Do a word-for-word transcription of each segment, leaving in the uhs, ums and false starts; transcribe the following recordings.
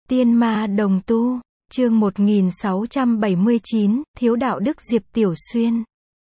Tiên ma đồng tu, chương một nghìn sáu trăm bảy mươi chín, thiếu đạo đức Diệp Tiểu Xuyên.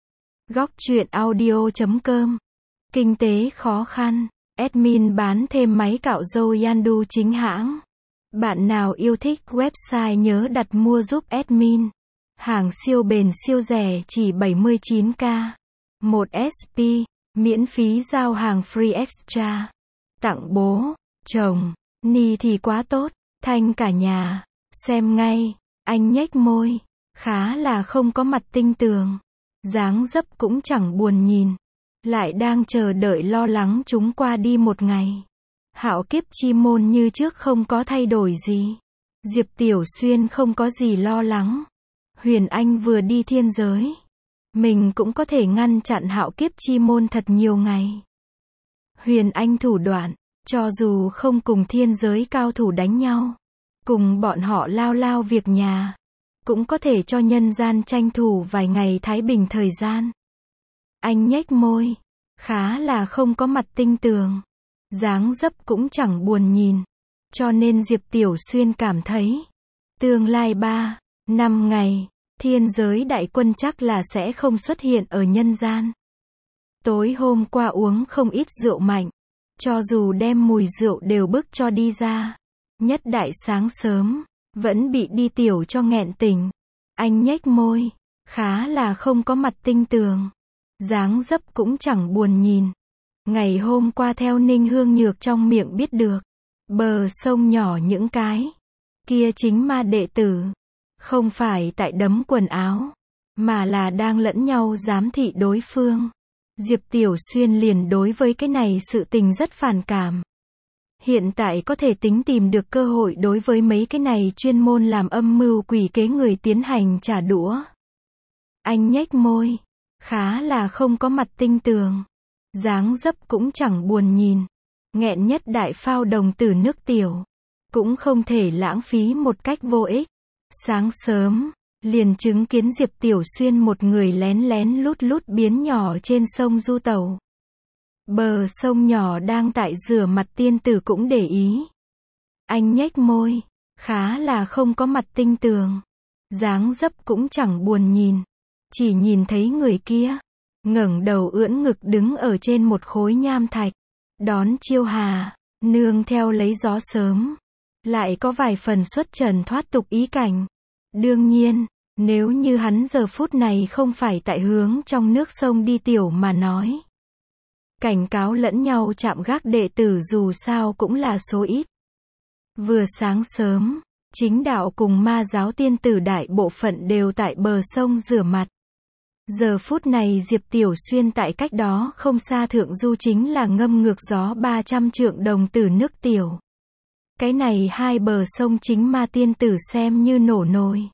Góc truyện audio chấm com. Kinh tế khó khăn, admin bán thêm máy cạo râu Yandu chính hãng. Bạn nào yêu thích website nhớ đặt mua giúp admin. Hàng siêu bền siêu rẻ chỉ bảy mươi chín k. một ét pê, miễn phí giao hàng free extra. Tặng bố, chồng, ni thì quá tốt. Thanh cả nhà, xem ngay, anh nhếch môi, khá là không có mặt tinh tường, dáng dấp cũng chẳng buồn nhìn, lại đang chờ đợi lo lắng chúng qua đi một ngày. Hạo kiếp chi môn như trước không có thay đổi gì. Diệp Tiểu Xuyên không có gì lo lắng. Huyền Anh vừa đi thiên giới, mình cũng có thể ngăn chặn hạo kiếp chi môn thật nhiều ngày. Huyền Anh thủ đoạn, cho dù không cùng thiên giới cao thủ đánh nhau, cùng bọn họ lao lao việc nhà, cũng có thể cho nhân gian tranh thủ vài ngày thái bình thời gian. Anh nhếch môi, khá là không có mặt tinh tường, dáng dấp cũng chẳng buồn nhìn, cho nên Diệp Tiểu Xuyên cảm thấy, tương lai ba, năm ngày, thiên giới đại quân chắc là sẽ không xuất hiện ở nhân gian. Tối hôm qua uống không ít rượu mạnh, cho dù đem mùi rượu đều bức cho đi ra. Nhất đại sáng sớm, vẫn bị đi tiểu cho nghẹn tỉnh. Anh nhếch môi, khá là không có mặt tinh tường, dáng dấp cũng chẳng buồn nhìn. Ngày hôm qua theo Ninh Hương Nhược trong miệng biết được, bờ sông nhỏ những cái kia chính ma đệ tử, không phải tại đấm quần áo, mà là đang lẫn nhau giám thị đối phương. Diệp Tiểu Xuyên liền đối với cái này sự tình rất phản cảm. Hiện tại có thể tính tìm được cơ hội đối với mấy cái này chuyên môn làm âm mưu quỷ kế người tiến hành trả đũa. Anh nhếch môi, khá là không có mặt tinh tường, dáng dấp cũng chẳng buồn nhìn. Nghẹn nhất đại phao đồng tử nước tiểu, cũng không thể lãng phí một cách vô ích. Sáng sớm, liền chứng kiến Diệp Tiểu Xuyên một người lén lén lút lút biến nhỏ trên sông du tàu. Bờ sông nhỏ đang tại rửa mặt tiên tử cũng để ý. Anh nhếch môi, khá là không có mặt tinh tường, dáng dấp cũng chẳng buồn nhìn. Chỉ nhìn thấy người kia, ngẩng đầu ưỡn ngực đứng ở trên một khối nham thạch, đón chiêu hà, nương theo lấy gió sớm. Lại có vài phần xuất trần thoát tục ý cảnh. Đương nhiên, nếu như hắn giờ phút này không phải tại hướng trong nước sông đi tiểu mà nói, cảnh cáo lẫn nhau chạm gác đệ tử dù sao cũng là số ít. Vừa sáng sớm, chính đạo cùng ma giáo tiên tử đại bộ phận đều tại bờ sông rửa mặt. Giờ phút này Diệp Tiểu Xuyên tại cách đó không xa thượng du chính là ngâm ngược gió ba trăm trượng đồng tử nước tiểu. Cái này hai bờ sông chính ma tiên tử xem như nổ nồi.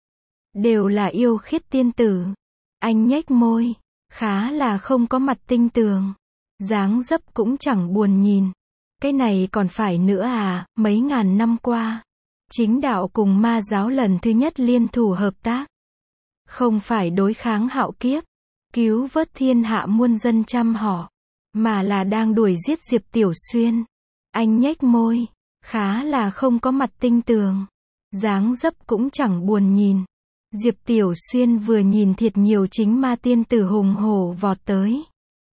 Đều là yêu khiết tiên tử. Anh nhếch môi, khá là không có mặt tinh tường, dáng dấp cũng chẳng buồn nhìn. Cái này còn phải nữa à, mấy ngàn năm qua, chính đạo cùng ma giáo lần thứ nhất liên thủ hợp tác. Không phải đối kháng hạo kiếp, cứu vớt thiên hạ muôn dân trăm họ, mà là đang đuổi giết Diệp Tiểu Xuyên. Anh nhếch môi, khá là không có mặt tinh tường, dáng dấp cũng chẳng buồn nhìn. Diệp Tiểu Xuyên vừa nhìn thiệt nhiều chính ma tiên tử hùng hổ vọt tới.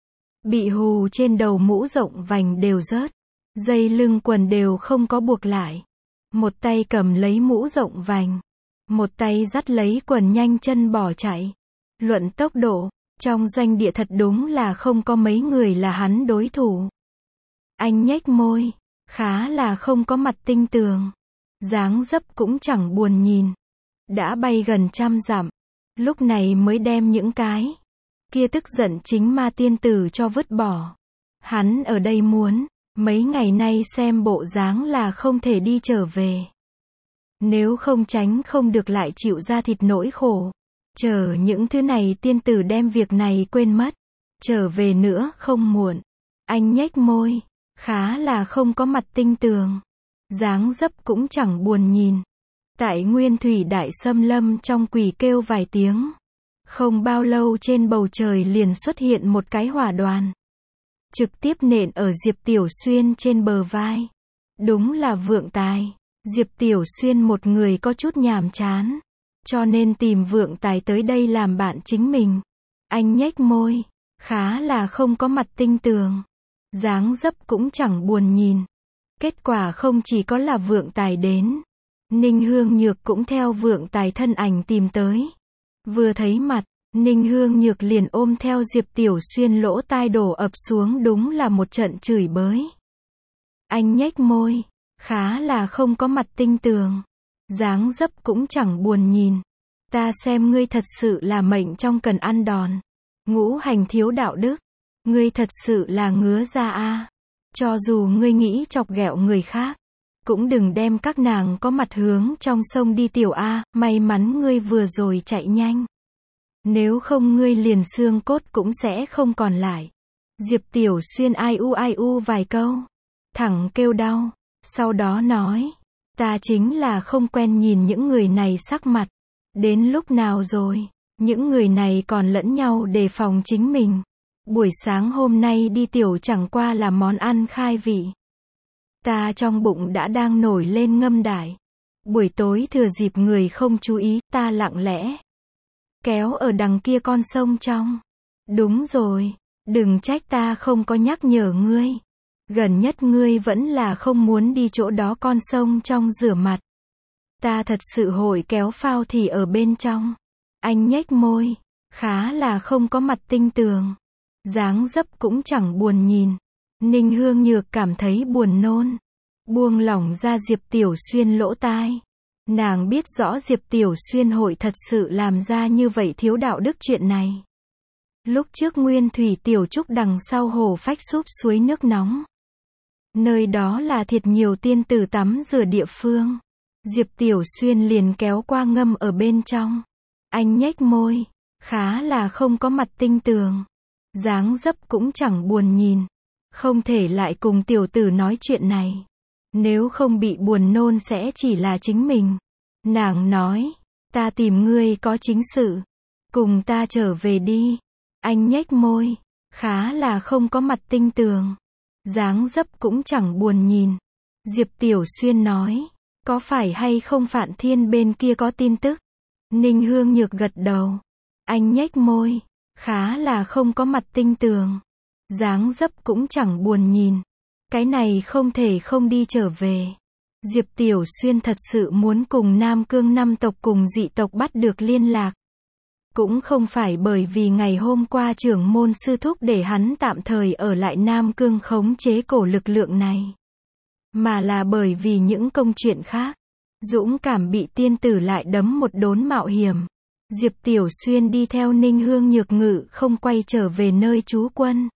Bị hù trên đầu mũ rộng vành đều rớt, dây lưng quần đều không có buộc lại. Một tay cầm lấy mũ rộng vành, một tay dắt lấy quần nhanh chân bỏ chạy. Luận tốc độ, trong doanh địa thật đúng là không có mấy người là hắn đối thủ. Anh nhếch môi, khá là không có mặt tinh tường, dáng dấp cũng chẳng buồn nhìn. Đã bay gần trăm dặm, lúc này mới đem những cái kia tức giận chính ma tiên tử cho vứt bỏ. Hắn ở đây muốn, mấy ngày nay xem bộ dáng là không thể đi trở về. Nếu không tránh không được lại chịu ra thịt nỗi khổ. Chờ những thứ này tiên tử đem việc này quên mất. Trở về nữa không muộn. Anh nhếch môi, khá là không có mặt tinh tường, dáng dấp cũng chẳng buồn nhìn. Tại nguyên thủy đại xâm lâm trong quỷ kêu vài tiếng. Không bao lâu trên bầu trời liền xuất hiện một cái hỏa đoàn. Trực tiếp nện ở Diệp Tiểu Xuyên trên bờ vai. Đúng là vượng tài. Diệp Tiểu Xuyên một người có chút nhàm chán, cho nên tìm Vượng Tài tới đây làm bạn chính mình. Anh nhếch môi, khá là không có mặt tinh tường, dáng dấp cũng chẳng buồn nhìn. Kết quả không chỉ có là Vượng Tài đến, Ninh Hương Nhược cũng theo Vượng Tài thân ảnh tìm tới. Vừa thấy mặt, Ninh Hương Nhược liền ôm theo Diệp Tiểu Xuyên lỗ tai đổ ập xuống, đúng là một trận chửi bới. Anh nhếch môi, khá là không có mặt tinh tường, dáng dấp cũng chẳng buồn nhìn. Ta xem ngươi thật sự là mệnh trong cần ăn đòn. Ngũ hành thiếu đạo đức, ngươi thật sự là ngứa ra a. Cho dù ngươi nghĩ chọc ghẹo người khác, cũng đừng đem các nàng có mặt hướng trong sông đi tiểu a, may mắn ngươi vừa rồi chạy nhanh. Nếu không ngươi liền xương cốt cũng sẽ không còn lại. Diệp Tiểu Xuyên ai u ai u vài câu, thẳng kêu đau, sau đó nói, ta chính là không quen nhìn những người này sắc mặt. Đến lúc nào rồi, những người này còn lẫn nhau đề phòng chính mình. Buổi sáng hôm nay đi tiểu chẳng qua là món ăn khai vị. Ta trong bụng đã đang nổi lên ngâm đại. Buổi tối thừa dịp người không chú ý, ta lặng lẽ kéo ở đằng kia con sông trong. Đúng rồi, đừng trách ta không có nhắc nhở ngươi. Gần nhất ngươi vẫn là không muốn đi chỗ đó con sông trong rửa mặt. Ta thật sự hội kéo phao thì ở bên trong. Anh nhếch môi, khá là không có mặt tinh tường, dáng dấp cũng chẳng buồn nhìn. Ninh Hương Nhược cảm thấy buồn nôn, buông lỏng ra Diệp Tiểu Xuyên lỗ tai. Nàng biết rõ Diệp Tiểu Xuyên hội thật sự làm ra như vậy thiếu đạo đức chuyện này. Lúc trước Nguyên Thủy Tiểu Trúc đằng sau hồ phách súp suối nước nóng. Nơi đó là thiệt nhiều tiên tử tắm rửa địa phương. Diệp Tiểu Xuyên liền kéo qua ngâm ở bên trong. Anh nhếch môi, khá là không có mặt tinh tường, dáng dấp cũng chẳng buồn nhìn. Không thể lại cùng tiểu tử nói chuyện này. Nếu không bị buồn nôn sẽ chỉ là chính mình. Nàng nói, ta tìm ngươi có chính sự. Cùng ta trở về đi. Anh nhếch môi, khá là không có mặt tinh tường, dáng dấp cũng chẳng buồn nhìn. Diệp Tiểu Xuyên nói, có phải hay không Phạn Thiên bên kia có tin tức? Ninh Hương Nhược gật đầu. Anh nhếch môi, khá là không có mặt tinh tường, dáng dấp cũng chẳng buồn nhìn. Cái này không thể không đi trở về. Diệp Tiểu Xuyên thật sự muốn cùng Nam Cương năm tộc cùng dị tộc bắt được liên lạc. Cũng không phải bởi vì ngày hôm qua trưởng môn sư thúc để hắn tạm thời ở lại Nam Cương khống chế cổ lực lượng này, mà là bởi vì những công chuyện khác. Dũng cảm bị tiên tử lại đấm một đốn mạo hiểm. Diệp Tiểu Xuyên đi theo Ninh Hương Nhược ngự không quay trở về nơi trú quân.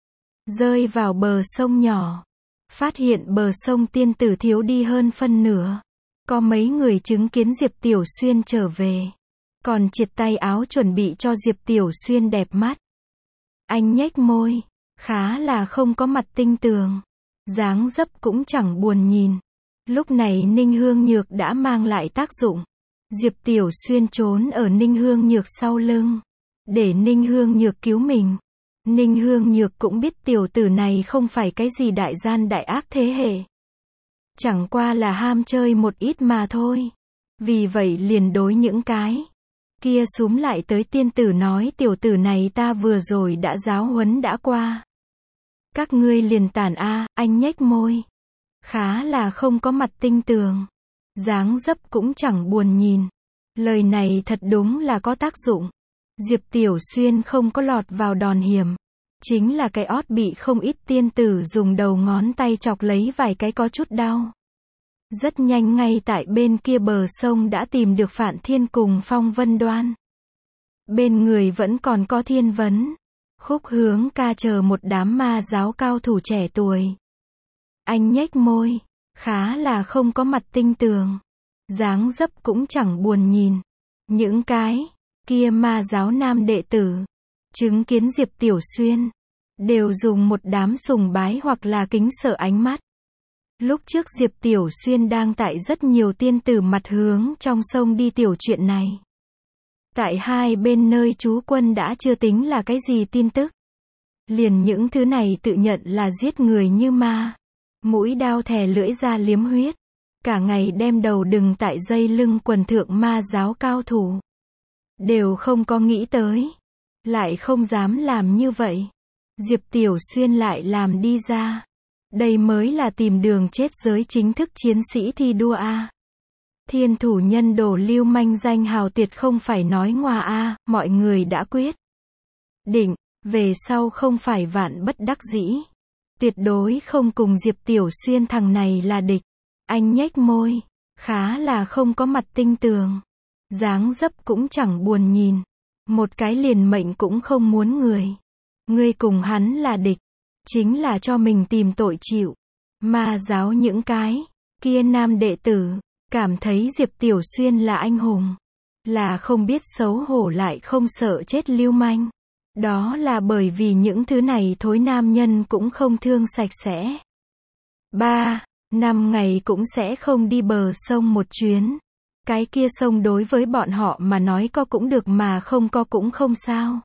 Rơi vào bờ sông nhỏ, phát hiện bờ sông tiên tử thiếu đi hơn phân nửa. Có mấy người chứng kiến Diệp Tiểu Xuyên trở về, còn triệt tay áo chuẩn bị cho Diệp Tiểu Xuyên đẹp mắt. Anh nhếch môi, khá là không có mặt tinh tường, dáng dấp cũng chẳng buồn nhìn. Lúc này Ninh Hương Nhược đã mang lại tác dụng. Diệp Tiểu Xuyên trốn ở Ninh Hương Nhược sau lưng, để Ninh Hương Nhược cứu mình. Ninh Hương Nhược cũng biết tiểu tử này không phải cái gì đại gian đại ác thế hệ, chẳng qua là ham chơi một ít mà thôi. Vì vậy liền đối những cái kia xúm lại tới tiên tử nói, tiểu tử này ta vừa rồi đã giáo huấn đã qua. Các ngươi liền tản a. Anh nhếch môi, khá là không có mặt tinh tường, dáng dấp cũng chẳng buồn nhìn. Lời này thật đúng là có tác dụng. Diệp Tiểu Xuyên không có lọt vào đòn hiểm, chính là cái ót bị không ít tiên tử dùng đầu ngón tay chọc lấy vài cái có chút đau. Rất nhanh ngay tại bên kia bờ sông đã tìm được Phạn Thiên cùng Phong Vân Đoan. Bên người vẫn còn có Thiên Vấn, Khúc Hướng Ca chờ một đám ma giáo cao thủ trẻ tuổi. Anh nhếch môi, khá là không có mặt tinh tường, dáng dấp cũng chẳng buồn nhìn. Những cái kia ma giáo nam đệ tử chứng kiến Diệp Tiểu Xuyên đều dùng một đám sùng bái hoặc là kính sợ ánh mắt. Lúc trước Diệp Tiểu Xuyên đang tại rất nhiều tiên tử mặt hướng trong sông đi tiểu chuyện này, tại hai bên nơi trú quân đã chưa tính là cái gì tin tức. Liền những thứ này tự nhận là giết người như ma, mũi đao thè lưỡi ra liếm huyết, cả ngày đem đầu đừng tại dây lưng quần thượng ma giáo cao thủ. Đều không có nghĩ tới. Lại không dám làm như vậy. Diệp Tiểu Xuyên lại làm đi ra. Đây mới là tìm đường chết giới chính thức chiến sĩ thi đua a. Thiên thủ nhân đồ lưu manh danh hào tuyệt không phải nói ngoa a, mọi người đã quyết định, về sau không phải vạn bất đắc dĩ. Tuyệt đối không cùng Diệp Tiểu Xuyên thằng này là địch. Anh nhếch môi, khá là không có mặt tinh tường. Dáng dấp cũng chẳng buồn nhìn. Một cái liền mệnh cũng không muốn người. Ngươi cùng hắn là địch, chính là cho mình tìm tội chịu. Ma giáo những cái kia nam đệ tử cảm thấy Diệp Tiểu Xuyên là anh hùng, là không biết xấu hổ lại không sợ chết lưu manh. Đó là bởi vì những thứ này thối nam nhân cũng không thương sạch sẽ. Ba, năm ngày cũng sẽ không đi bờ sông một chuyến. Cái kia sông đối với bọn họ mà nói có cũng được mà không có cũng không sao.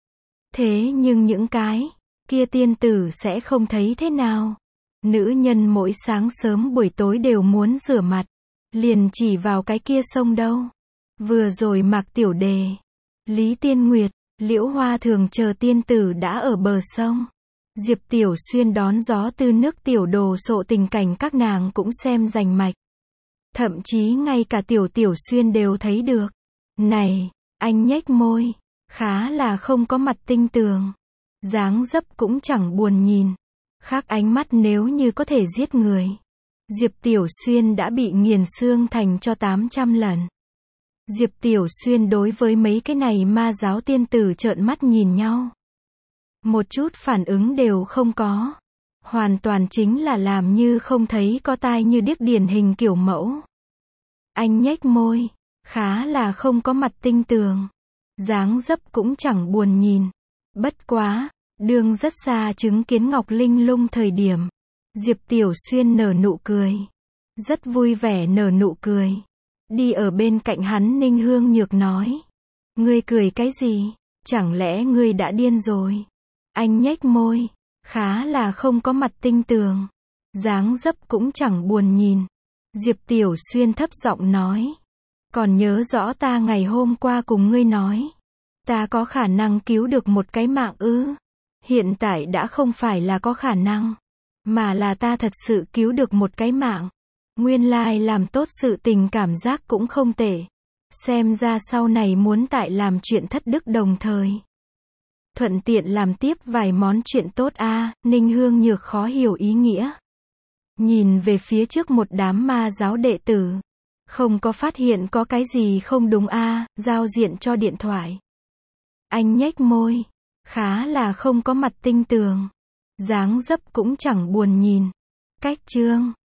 Thế nhưng những cái kia tiên tử sẽ không thấy thế nào. Nữ nhân mỗi sáng sớm buổi tối đều muốn rửa mặt. Liền chỉ vào cái kia sông đâu. Vừa rồi Mạc Tiểu Đề, Lý Tiên Nguyệt, Liễu Hoa Thường chờ tiên tử đã ở bờ sông. Diệp Tiểu Xuyên đón gió từ nước tiểu đồ sộ tình cảnh các nàng cũng xem rành mạch. Thậm chí ngay cả Tiểu Tiểu Xuyên đều thấy được. Này, anh nhếch môi, khá là không có mặt tinh tường. Dáng dấp cũng chẳng buồn nhìn. Khác ánh mắt nếu như có thể giết người. Diệp Tiểu Xuyên đã bị nghiền xương thành cho tám trăm lần. Diệp Tiểu Xuyên đối với mấy cái này ma giáo tiên tử trợn mắt nhìn nhau. Một chút phản ứng đều không có. Hoàn toàn chính là làm như không thấy có tai như điếc điển hình kiểu mẫu. Anh nhếch môi, khá là không có mặt tinh tường. Dáng dấp cũng chẳng buồn nhìn. Bất quá, đường rất xa chứng kiến Ngọc Linh Lung thời điểm. Diệp Tiểu Xuyên nở nụ cười. Rất vui vẻ nở nụ cười. Đi ở bên cạnh hắn Ninh Hương Nhược nói. Ngươi cười cái gì? Chẳng lẽ ngươi đã điên rồi? Anh nhếch môi, khá là không có mặt tinh tường. Dáng dấp cũng chẳng buồn nhìn. Diệp Tiểu Xuyên thấp giọng nói. Còn nhớ rõ ta ngày hôm qua cùng ngươi nói. Ta có khả năng cứu được một cái mạng ư? Hiện tại đã không phải là có khả năng. Mà là ta thật sự cứu được một cái mạng. Nguyên lai làm tốt sự tình cảm giác cũng không tệ. Xem ra sau này muốn tại làm chuyện thất đức đồng thời. Thuận tiện làm tiếp vài món chuyện tốt a. Ninh Hương Nhược khó hiểu ý nghĩa. Nhìn về phía trước một đám ma giáo đệ tử. Không có phát hiện có cái gì không đúng a. Giao diện cho điện thoại. Anh nhếch môi. Khá là không có mặt tinh tường. Dáng dấp cũng chẳng buồn nhìn. Cách chương